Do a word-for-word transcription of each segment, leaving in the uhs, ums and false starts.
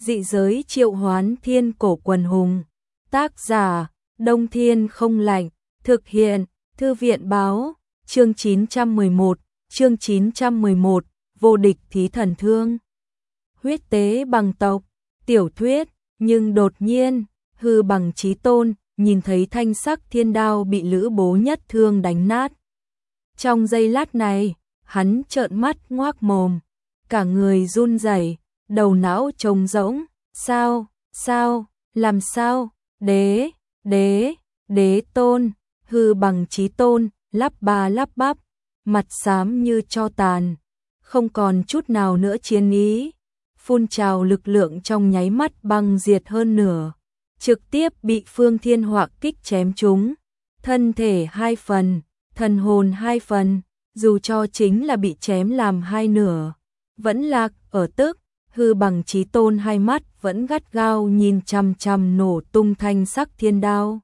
Dị giới triệu hoán thiên cổ quần hùng. Tác giả, Đông Thiên không lạnh. Thực hiện, Thư viện báo. Chương chín trăm mười một, chương chín trăm mười một, vô địch thí thần thương. Huyết tế bằng tộc, tiểu thuyết, nhưng đột nhiên, hư bằng chí tôn, nhìn thấy thanh sắc thiên đao bị Lữ Bố nhất thương đánh nát. Trong giây lát này, hắn trợn mắt ngoác mồm, cả người run rẩy, đầu não trống rỗng, sao, sao, làm sao, đế, đế, đế tôn, hư bằng chí tôn, lắp ba lắp bắp, mặt xám như tro tàn, không còn chút nào nữa chiến ý, phun trào lực lượng trong nháy mắt băng diệt hơn nửa, trực tiếp bị Phương Thiên Họa kích chém trúng, thân thể hai phần, thần hồn hai phần, dù cho chính là bị chém làm hai nửa, vẫn lạc ở tức, hư bằng chí tôn hai mắt vẫn gắt gao nhìn chằm chằm nổ tung thanh sắc thiên đao,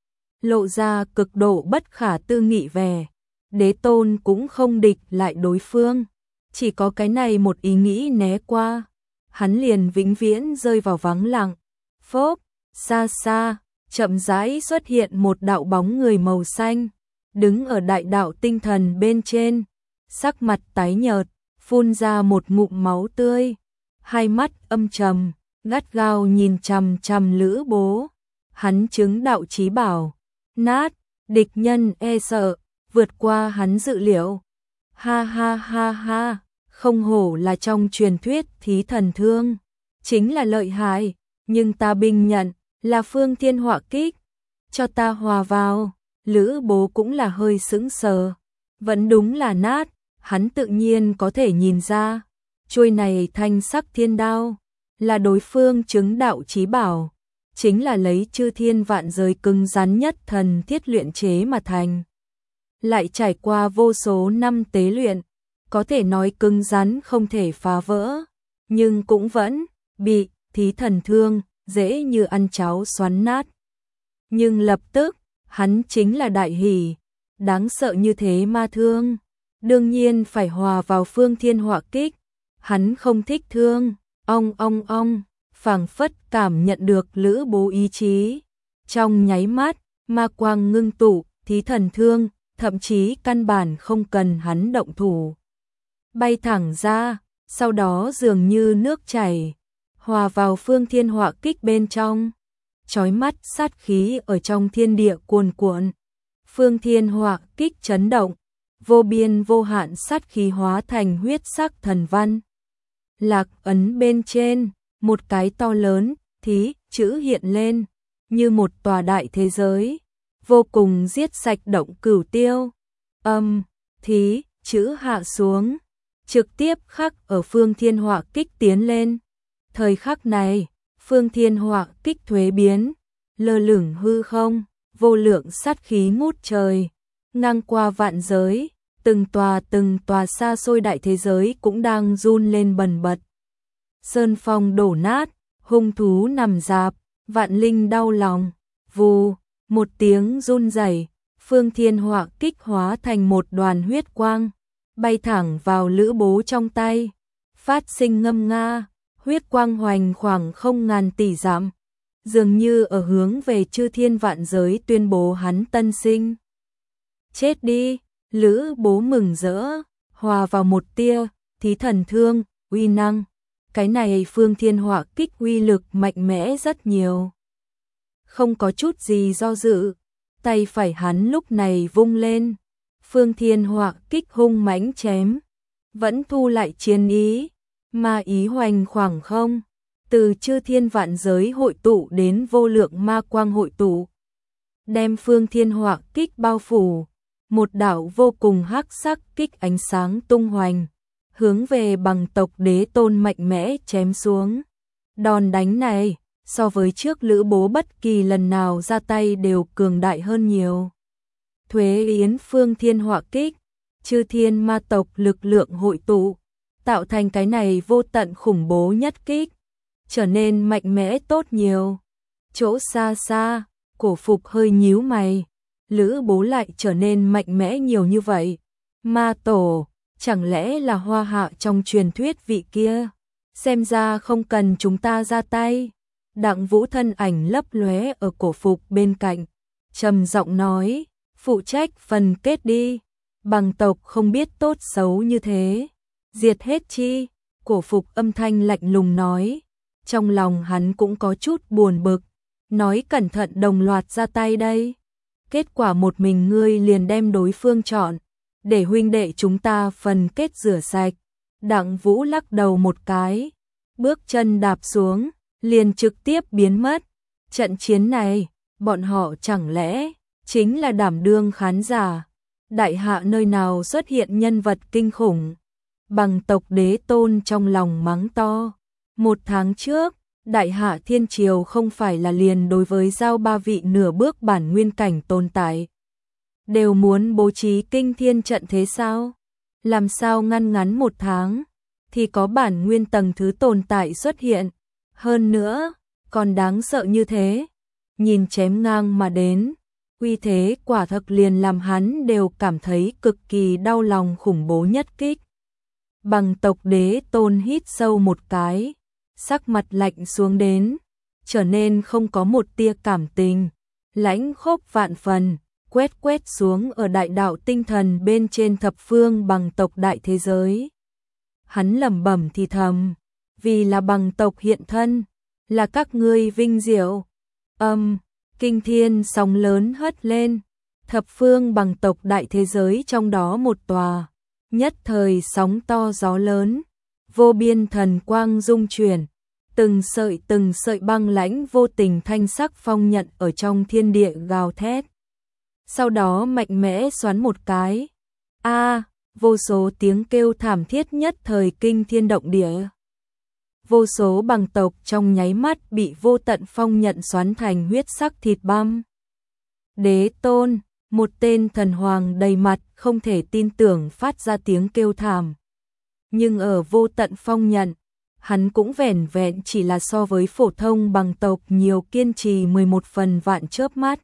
lộ ra cực độ bất khả tư nghị vẻ. Đế tôn cũng không địch lại đối phương, chỉ có cái này một ý nghĩ né qua, hắn liền vĩnh viễn rơi vào vắng lặng. Phốp, xa xa, chậm rãi xuất hiện một đạo bóng người màu xanh, đứng ở đại đạo tinh thần bên trên, sắc mặt tái nhợt, phun ra một ngụm máu tươi, hai mắt âm trầm, gắt gao nhìn chằm chằm Lữ Bố. Hắn chứng đạo chí bảo, nát, địch nhân e sợ, vượt qua hắn dự liệu. Ha ha ha ha, không hổ là trong truyền thuyết thí thần thương, chính là lợi hại, nhưng ta binh nhận là Phương Thiên Họa kích, cho ta hòa vào. Lữ Bố cũng là hơi sững sờ, vẫn đúng là nát, hắn tự nhiên có thể nhìn ra, chuôi này thanh sắc thiên đao là đối phương chứng đạo chí bảo, chính là lấy chư thiên vạn giới cứng rắn nhất thần thiết luyện chế mà thành. Lại trải qua vô số năm tế luyện, có thể nói cứng rắn không thể phá vỡ, nhưng cũng vẫn bị thí thần thương dễ như ăn cháo xoắn nát. Nhưng lập tức, hắn chính là đại hỉ, đáng sợ như thế ma thương, đương nhiên phải hòa vào Phương Thiên Họa kích. Hắn không thích thương, ong ong ong, phảng phất cảm nhận được Lữ Bố ý chí. Trong nháy mắt, ma quang ngưng tụ, thí thần thương, thậm chí căn bản không cần hắn động thủ. Bay thẳng ra, sau đó dường như nước chảy, hòa vào Phương Thiên Họa kích bên trong. Chói mắt sát khí ở trong thiên địa cuồn cuộn. Phương Thiên Họa kích chấn động, vô biên vô hạn sát khí hóa thành huyết sắc thần văn. Lạc ấn bên trên, một cái to lớn, thí, chữ hiện lên, như một tòa đại thế giới, vô cùng giết sạch động cửu tiêu. Âm, thí, chữ hạ xuống, trực tiếp khắc ở Phương Thiên Họa kích tiến lên. Thời khắc này, Phương Thiên Họa kích thuế biến, lơ lửng hư không, vô lượng sát khí ngút trời, ngang qua vạn giới, từng tòa từng tòa xa xôi đại thế giới cũng đang run lên bần bật. Sơn phong đổ nát, hung thú nằm rạp, vạn linh đau lòng, vù, một tiếng run rẩy, Phương Thiên Họa kích hóa thành một đoàn huyết quang, bay thẳng vào Lữ Bố trong tay, phát sinh ngâm nga, huyết quang hoành khoảng không ngàn tỷ dặm, dường như ở hướng về chư thiên vạn giới tuyên bố hắn tân sinh. Chết đi, Lữ Bố mừng rỡ, hòa vào một tia, thí thần thương, uy năng. Cái này Phương Thiên Họa kích uy lực mạnh mẽ rất nhiều. Không có chút gì do dự, tay phải hắn lúc này vung lên, Phương Thiên Họa kích hung mãnh chém, vẫn thu lại chiến ý, ma ý hoành khoảng không, từ chư thiên vạn giới hội tụ đến vô lượng ma quang hội tụ, đem Phương Thiên Họa kích bao phủ, một đạo vô cùng hắc sắc kích ánh sáng tung hoành, hướng về bằng tộc đế tôn mạnh mẽ chém xuống. Đòn đánh này, so với trước Lữ Bố bất kỳ lần nào ra tay đều cường đại hơn nhiều. Thuế yến Phương Thiên Họa kích, chư thiên ma tộc lực lượng hội tụ, tạo thành cái này vô tận khủng bố nhất kích, trở nên mạnh mẽ tốt nhiều. Chỗ xa xa, Cổ Phục hơi nhíu mày, Lữ Bố lại trở nên mạnh mẽ nhiều như vậy. Ma tổ, chẳng lẽ là Hoa Hạ trong truyền thuyết vị kia? xem ra không cần chúng ta ra tay. Đặng Vũ thân ảnh lấp lóe ở cổ phục bên cạnh, trầm giọng nói, phụ trách phần kết đi, bằng tộc không biết tốt xấu như thế, diệt hết chi. Cổ phục âm thanh lạnh lùng nói, trong lòng hắn cũng có chút buồn bực, nói cẩn thận đồng loạt ra tay đây. Kết quả một mình ngươi liền đem đối phương chọn, để huynh đệ chúng ta phần kết rửa sạch. Đặng Vũ lắc đầu một cái, bước chân đạp xuống, liền trực tiếp biến mất. Trận chiến này, bọn họ chẳng lẽ chính là đảm đương khán giả? Đại hạ nơi nào xuất hiện nhân vật kinh khủng? Bằng tộc đế tôn trong lòng mắng to. Một tháng trước, Đại hạ thiên triều không phải là liền đối với giao ba vị nửa bước bản nguyên cảnh tồn tại, đều muốn bố trí kinh thiên trận thế sao? Làm sao ngăn ngắn một tháng thì có bản nguyên tầng thứ tồn tại xuất hiện, hơn nữa còn đáng sợ như thế. Nhìn chém ngang mà đến, uy thế quả thực liền làm hắn đều cảm thấy cực kỳ đau lòng, khủng bố nhất kích. Bằng tộc đế tôn hít sâu một cái, sắc mặt lạnh xuống đến, trở nên không có một tia cảm tình, lãnh khốc vạn phần, quét quét xuống ở đại đạo tinh thần bên trên thập phương bằng tộc đại thế giới. Hắn lẩm bẩm thì thầm, vì là bằng tộc hiện thân, là các ngươi vinh diệu. Âm, kinh thiên sóng lớn hất lên, thập phương bằng tộc đại thế giới trong đó một tòa, nhất thời sóng to gió lớn, vô biên thần quang dung chuyển, từng sợi từng sợi băng lãnh vô tình thanh sắc phong nhận ở trong thiên địa gào thét. Sau đó mạnh mẽ xoắn một cái, a, vô số tiếng kêu thảm thiết nhất thời kinh thiên động địa. Vô số bằng tộc trong nháy mắt bị vô tận phong nhận xoắn thành huyết sắc thịt băm. Đế tôn, một tên thần hoàng đầy mặt không thể tin tưởng phát ra tiếng kêu thảm. Nhưng ở vô tận phong nhận, hắn cũng vẻn vẹn chỉ là so với phổ thông bằng tộc nhiều kiên trì mười một phần vạn chớp mắt,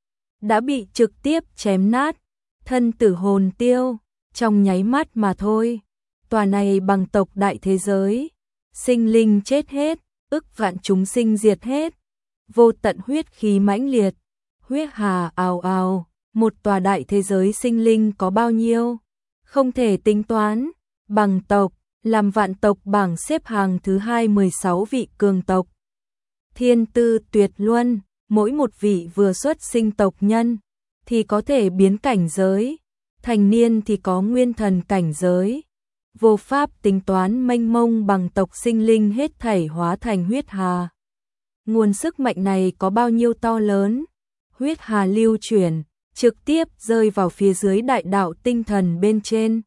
đã bị trực tiếp chém nát, thân tử hồn tiêu, trong nháy mắt mà thôi. Tòa này bằng tộc đại thế giới, sinh linh chết hết, ức vạn chúng sinh diệt hết, vô tận huyết khí mãnh liệt, huyết hà ào ào, một tòa đại thế giới sinh linh có bao nhiêu, không thể tính toán. Bằng tộc, làm vạn tộc bảng xếp hàng thứ hai mười sáu vị cường tộc. Thiên tư tuyệt luân, mỗi một vị vừa xuất sinh tộc nhân, thì có thể biến cảnh giới, thành niên thì có nguyên thần cảnh giới. Vô pháp tính toán mênh mông bằng tộc sinh linh hết thảy hóa thành huyết hà. Nguồn sức mạnh này có bao nhiêu to lớn, huyết hà lưu chuyển, trực tiếp rơi vào phía dưới đại đạo tinh thần bên trên,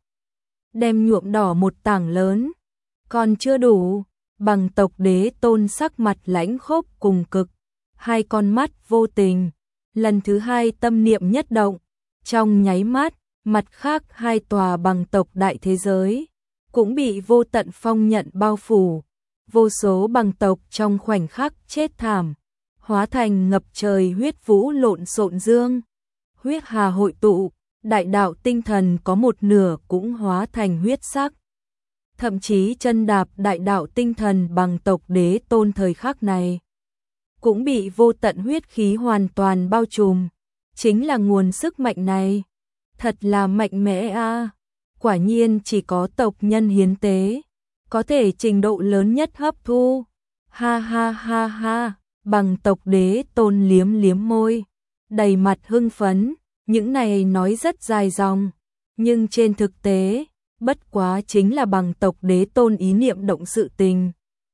đem nhuộm đỏ một tảng lớn. Còn chưa đủ, bằng tộc đế tôn sắc mặt lãnh khốc cùng cực, hai con mắt vô tình, lần thứ hai tâm niệm nhất động, trong nháy mắt, mặt khác hai tòa bằng tộc đại thế giới cũng bị vô tận phong nhận bao phủ, vô số bằng tộc trong khoảnh khắc chết thảm, hóa thành ngập trời huyết vũ lộn xộn dương. Huyết hà hội tụ, đại đạo tinh thần có một nửa cũng hóa thành huyết sắc. Thậm chí chân đạp đại đạo tinh thần bằng tộc đế tôn thời khắc này, cũng bị vô tận huyết khí hoàn toàn bao trùm. Chính là nguồn sức mạnh này, thật là mạnh mẽ a. À. Quả nhiên chỉ có tộc nhân hiến tế có thể trình độ lớn nhất hấp thu. Ha ha ha ha, bằng tộc đế tôn liếm liếm môi, đầy mặt hưng phấn, những này nói rất dài dòng, nhưng trên thực tế, bất quá chính là bằng tộc đế tôn ý niệm động sự tình.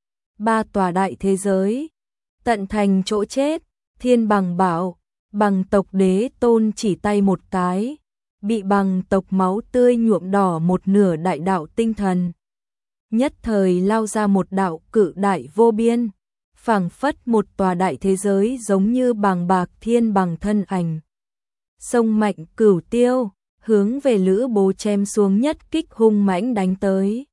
Ba tòa đại thế giới, tận thành chỗ chết, thiên bằng bảo, bằng tộc đế tôn chỉ tay một cái, bị bằng tộc máu tươi nhuộm đỏ một nửa đại đạo tinh thần. Nhất thời lao ra một đạo cự đại vô biên, phảng phất một tòa đại thế giới giống như bàng bạc thiên bằng thân ảnh. Sông mạnh cửu tiêu, hướng về Lữ Bố chém xuống nhất kích hung mãnh đánh tới.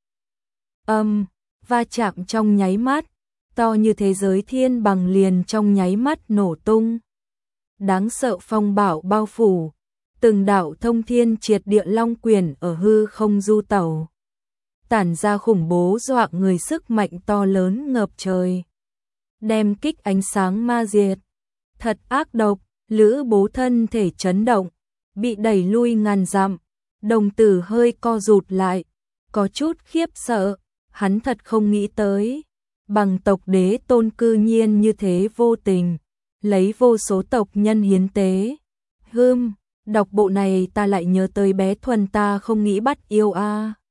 Âm, va chạm trong nháy mắt, to như thế giới thiên bằng liền trong nháy mắt nổ tung. Đáng sợ phong bạo bao phủ, từng đạo thông thiên triệt địa long quyền ở hư không du tẩu. tản ra khủng bố dọa người sức mạnh to lớn ngập trời. Đem kích ánh sáng ma diệt. Thật ác độc, Lữ Bố thân thể chấn động, bị đẩy lui ngàn dặm, đồng tử hơi co rụt lại, có chút khiếp sợ, hắn thật không nghĩ tới. Bằng tộc đế tôn cư nhiên như thế vô tình, lấy vô số tộc nhân hiến tế. Hưm, đọc bộ này ta lại nhớ tới bé Thuần ta không nghĩ bắt yêu a.